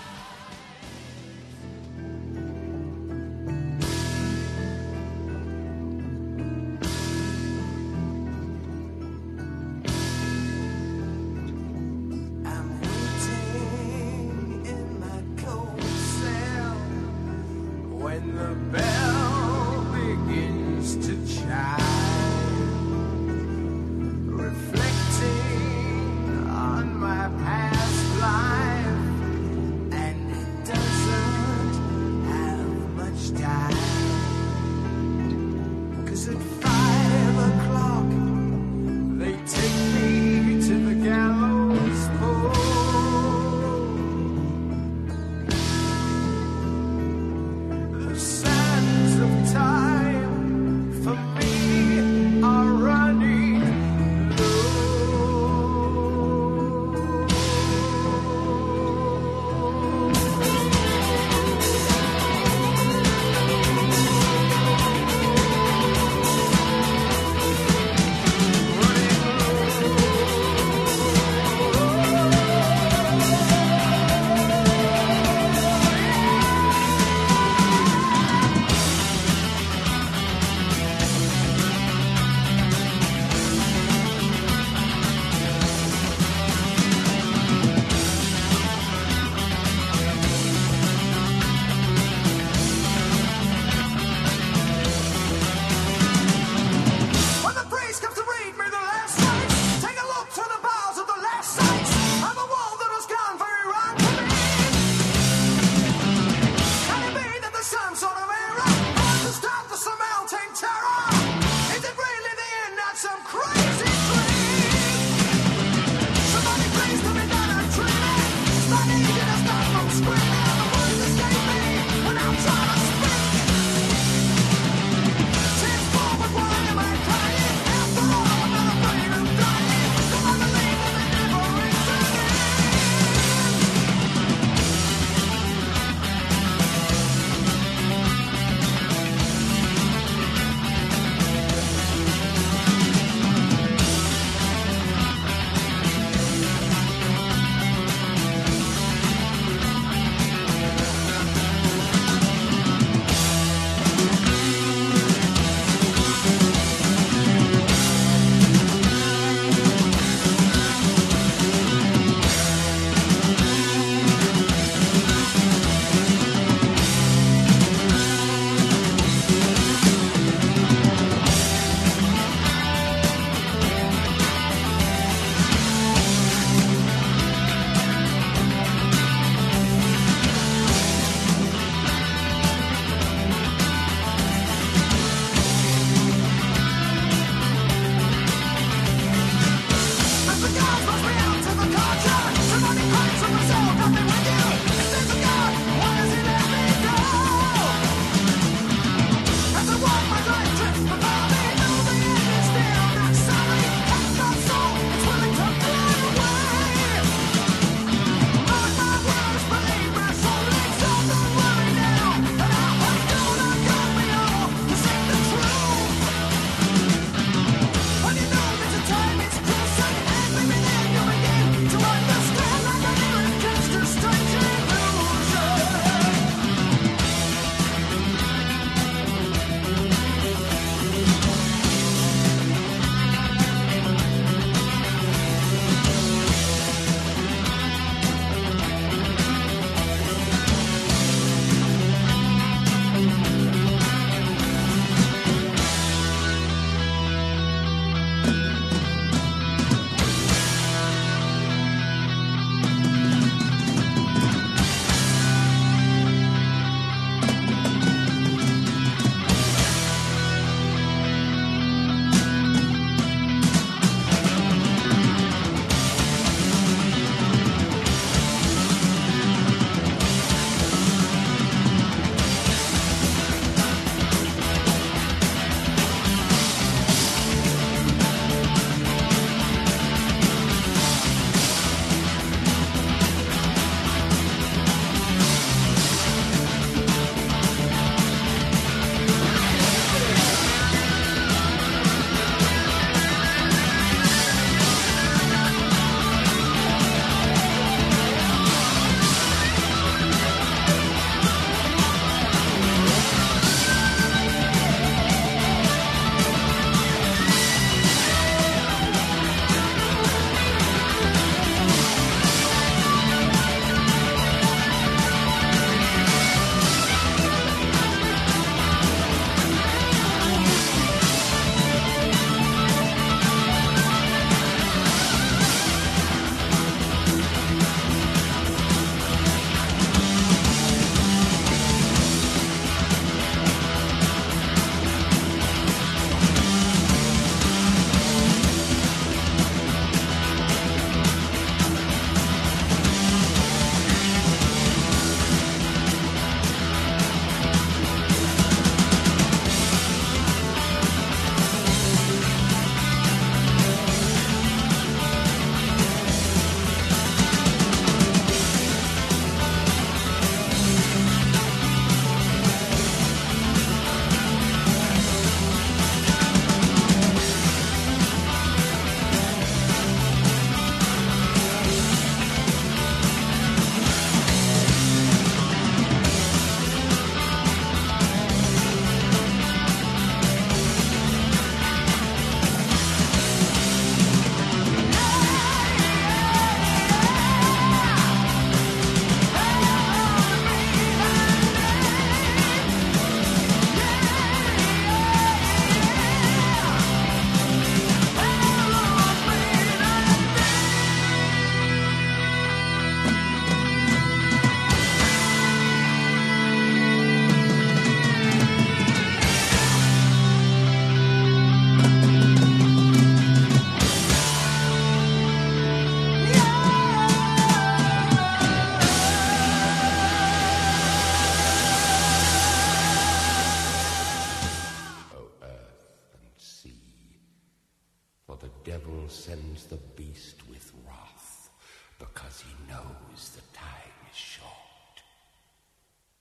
Sun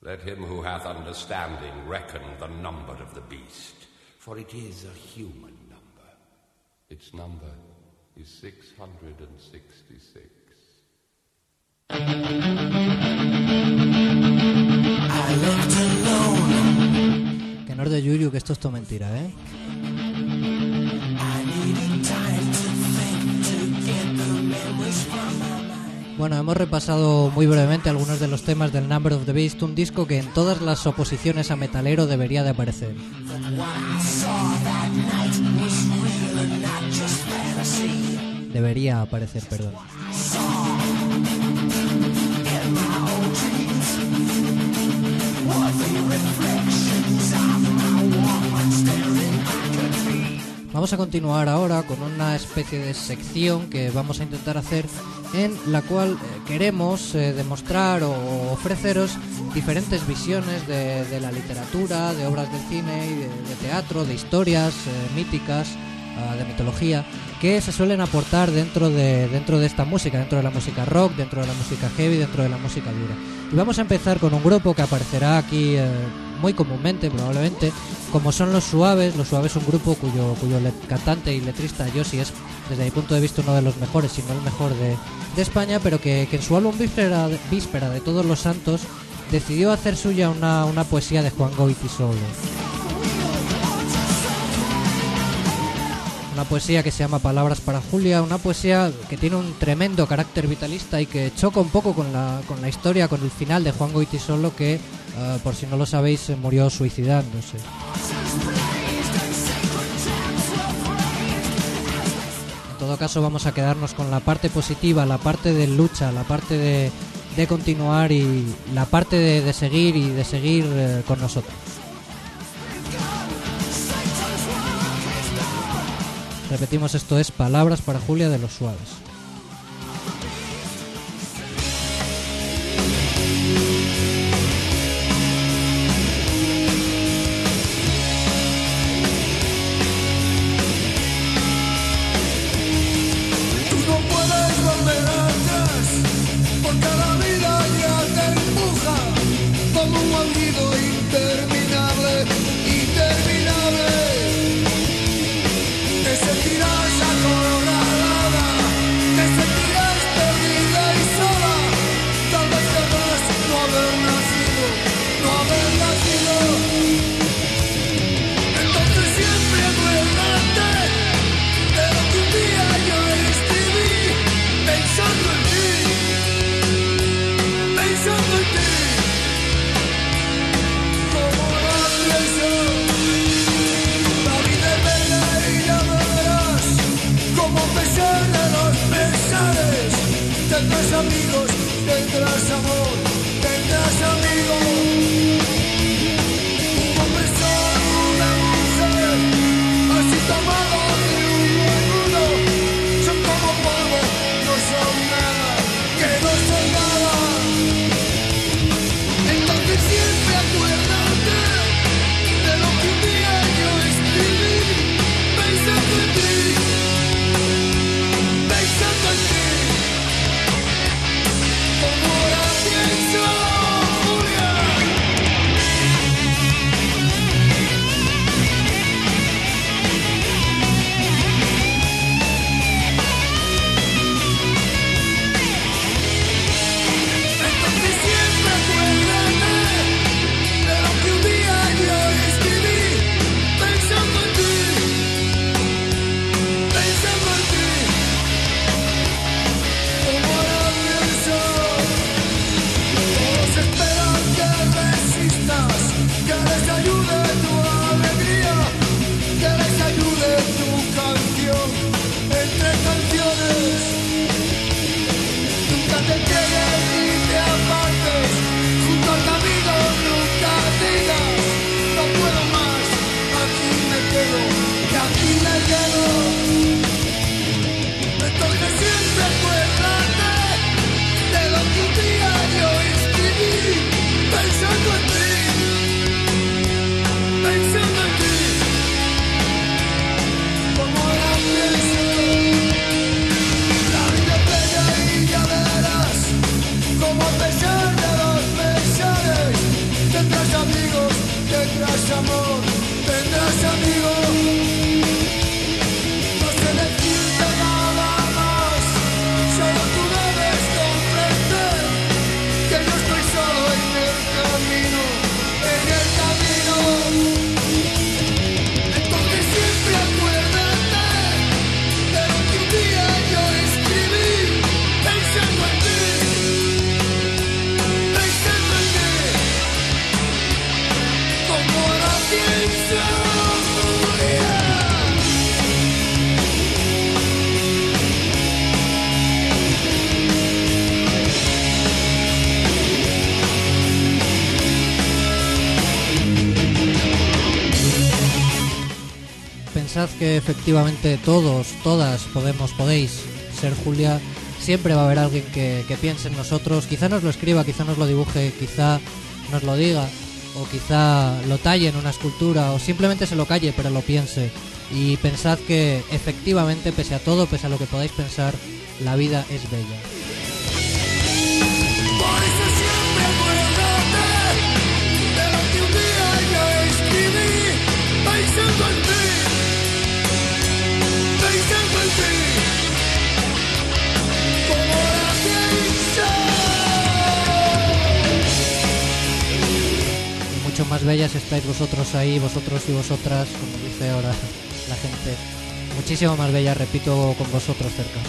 Let him who hath understanding reckon the number of the beast, for it is a human number. Its number is six hundred sixty-six.
I left alone. Que no es de Yuyu, que esto es todo mentira, ¿eh? Bueno, hemos repasado muy brevemente algunos de los temas del Number of the Beast, un disco que en todas las oposiciones a metalero debería de aparecer. Debería aparecer, perdón. Vamos a continuar ahora con una especie de sección que vamos a intentar hacer, en la cual eh, queremos eh, demostrar o ofreceros diferentes visiones de, de la literatura, de obras del cine y de, de teatro, de historias eh, míticas, uh, de mitología, que se suelen aportar dentro de, dentro de esta música, dentro de la música rock, dentro de la música heavy, dentro de la música dura. Y vamos a empezar con un grupo que aparecerá aquí eh, muy comúnmente, probablemente, como son Los Suaves. Los Suaves, un grupo cuyo, cuyo le- cantante y letrista Yoshi es, desde mi punto de vista, uno de los mejores, si no el mejor de, de España, pero que, que en su álbum Víspera de, Víspera de Todos los Santos decidió hacer suya una, una poesía de Juan Goytisolo. Una poesía que se llama Palabras para Julia, una poesía que tiene un tremendo carácter vitalista y que choca un poco con la, con la historia, con el final de Juan Goytisolo, que, uh, por si no lo sabéis, murió suicidándose. En todo caso, vamos a quedarnos con la parte positiva, la parte de lucha, la parte de, de continuar y la parte de, de seguir y de seguir uh, con nosotros. Repetimos, esto es Palabras para Julia de Los Suaves.
Tú no puedes volver atrás, porque la vida ya te empuja como un aullido interminable, interminable. Te sentirás acorralada
pensad que efectivamente todos, todas podemos, podéis ser Julia. Siempre va a haber alguien que, que piense en nosotros. Quizá nos lo escriba, quizá nos lo dibuje, quizá nos lo diga, o quizá lo talle en una escultura, o simplemente se lo calle pero lo piense. Y pensad que efectivamente, pese a todo, pese a lo que podáis pensar, la vida es bella.
Por eso siempre acuérdate de lo que un día ya escribí, pensando en ti, pensando en ti, como la pienso.
Y mucho más bellas estáis vosotros ahí, vosotros y vosotras, como dice ahora la gente. Muchísimo más bella, repito, con vosotros cerca.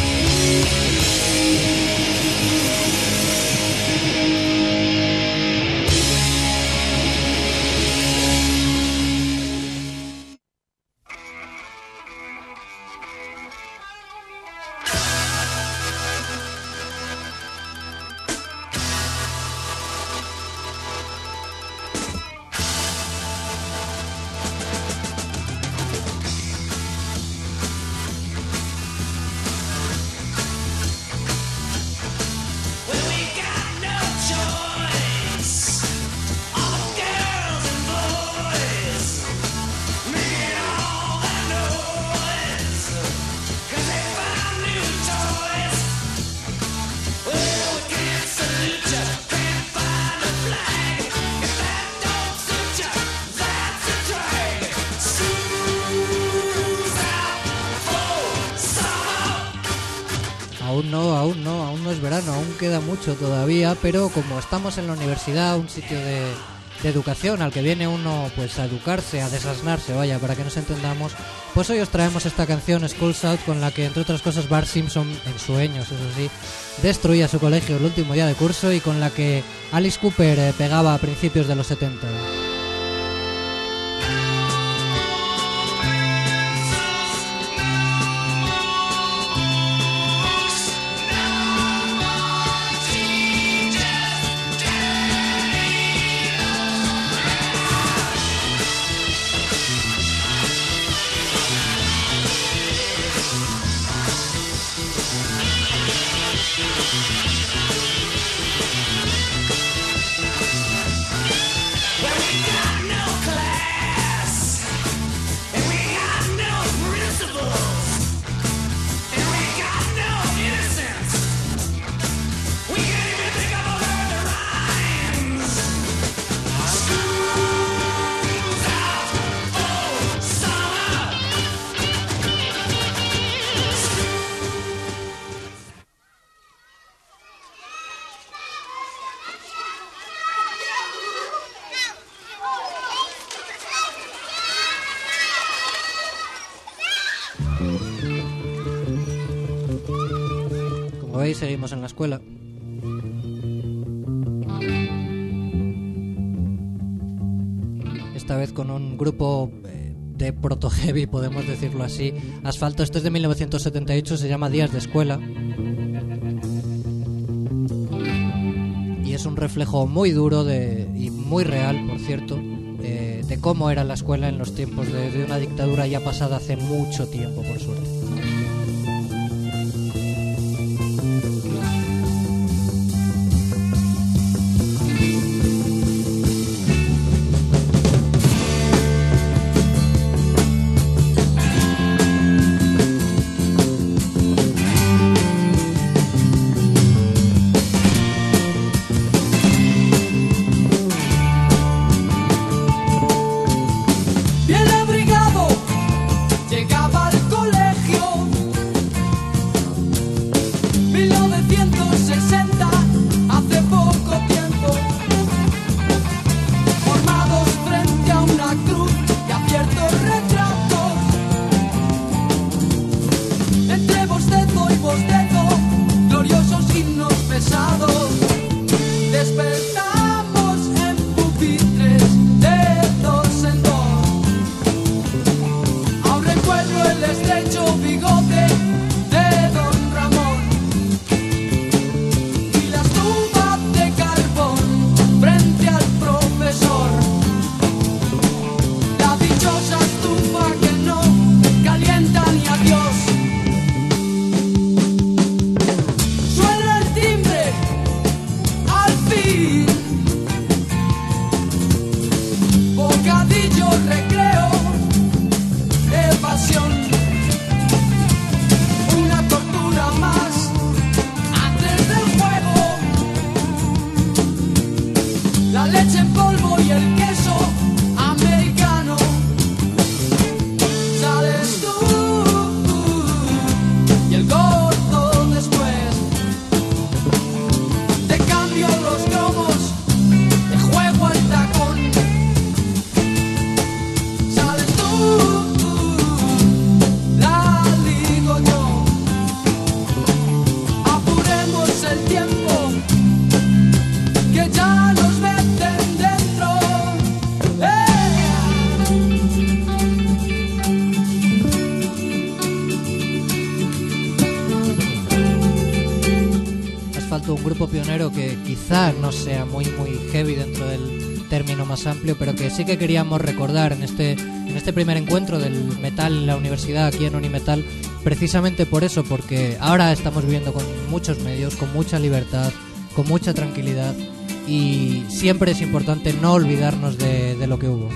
Aún no, aún no, aún no es verano, aún queda mucho todavía, pero como estamos en la universidad, un sitio de, de educación al que viene uno pues a educarse, a desasnarse, vaya, para que nos entendamos, pues hoy os traemos esta canción Schools Out, con la que entre otras cosas Bart Simpson, en sueños eso sí, destruía su colegio el último día de curso, y con la que Alice Cooper eh, pegaba a principios de los setenta. Como veis, seguimos en la escuela. Esta vez con un grupo eh, de proto-heavy, podemos decirlo así. Asfalto, esto es de mil novecientos setenta y ocho, se llama Días de Escuela. Y es un reflejo muy duro de, y muy real, por cierto, eh, de cómo era la escuela en los tiempos de, de una dictadura ya pasada hace mucho tiempo, por suerte.
Dichosa estufa que no la leche en polvo y el queso americano. Sales tú y el gordo después. Te cambio los cromos, te juego al tacón. Sales tú, la digo yo. Apuremos el tiempo, que ya nos meten dentro.
Asfalto, un grupo pionero que quizá no sea muy muy heavy dentro del término más amplio, pero que sí que queríamos recordar en este en este primer encuentro del metal en la universidad aquí en Unimetal, precisamente por eso, porque ahora estamos viviendo con muchos medios, con mucha libertad, con mucha tranquilidad, y siempre es importante no olvidarnos de, de lo que hubo.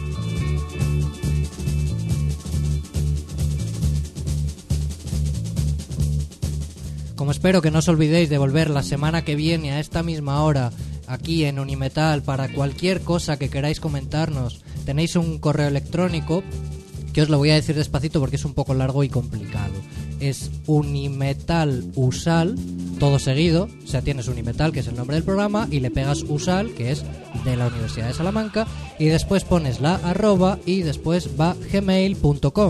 Como espero que no os olvidéis de volver la semana que viene a esta misma hora aquí en Unimetal para cualquier cosa que queráis comentarnos. Tenéis un correo electrónico que os lo voy a decir despacito porque es un poco largo y complicado. Es unimetalusal, todo seguido, o sea, tienes Unimetal, que es el nombre del programa, y le pegas usal, que es de la Universidad de Salamanca, y después pones la arroba y después va gmail punto com.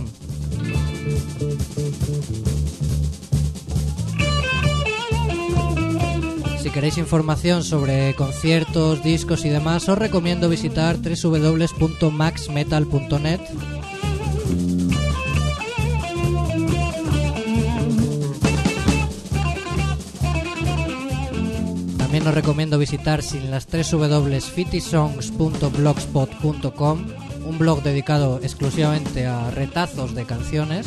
Si queréis información sobre conciertos, discos y demás, os recomiendo visitar doble u doble u doble u punto max metal punto net. También os recomiendo visitar sin las tres w fitisongs punto blogspot punto com, un blog dedicado exclusivamente a retazos de canciones.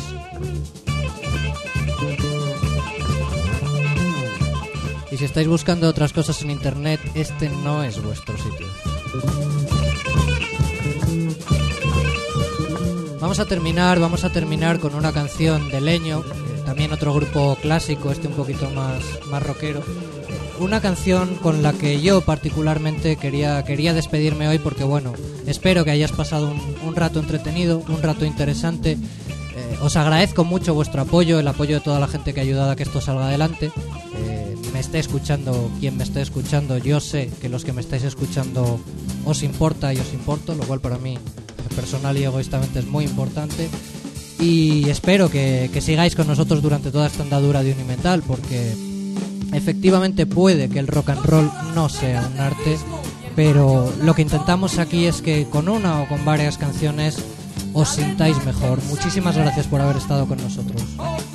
Y si estáis buscando otras cosas en internet, este no es vuestro sitio. Vamos a terminar, vamos a terminar con una canción de Leño, también otro grupo clásico, este un poquito más, más rockero. Una canción con la que yo particularmente quería, quería despedirme hoy porque, bueno, espero que hayáis pasado un, un rato entretenido, un rato interesante. Eh, os agradezco mucho vuestro apoyo, el apoyo de toda la gente que ha ayudado a que esto salga adelante. Eh, me esté escuchando, quien me esté escuchando, yo sé que los que me estáis escuchando os importa y os importo, lo cual para mí personal y egoístamente es muy importante. Y espero que, que sigáis con nosotros durante toda esta andadura de Unimetal, porque efectivamente puede que el rock and roll no sea un arte, pero lo que intentamos aquí es que con una o con varias canciones os sintáis mejor. Muchísimas gracias por haber estado con nosotros.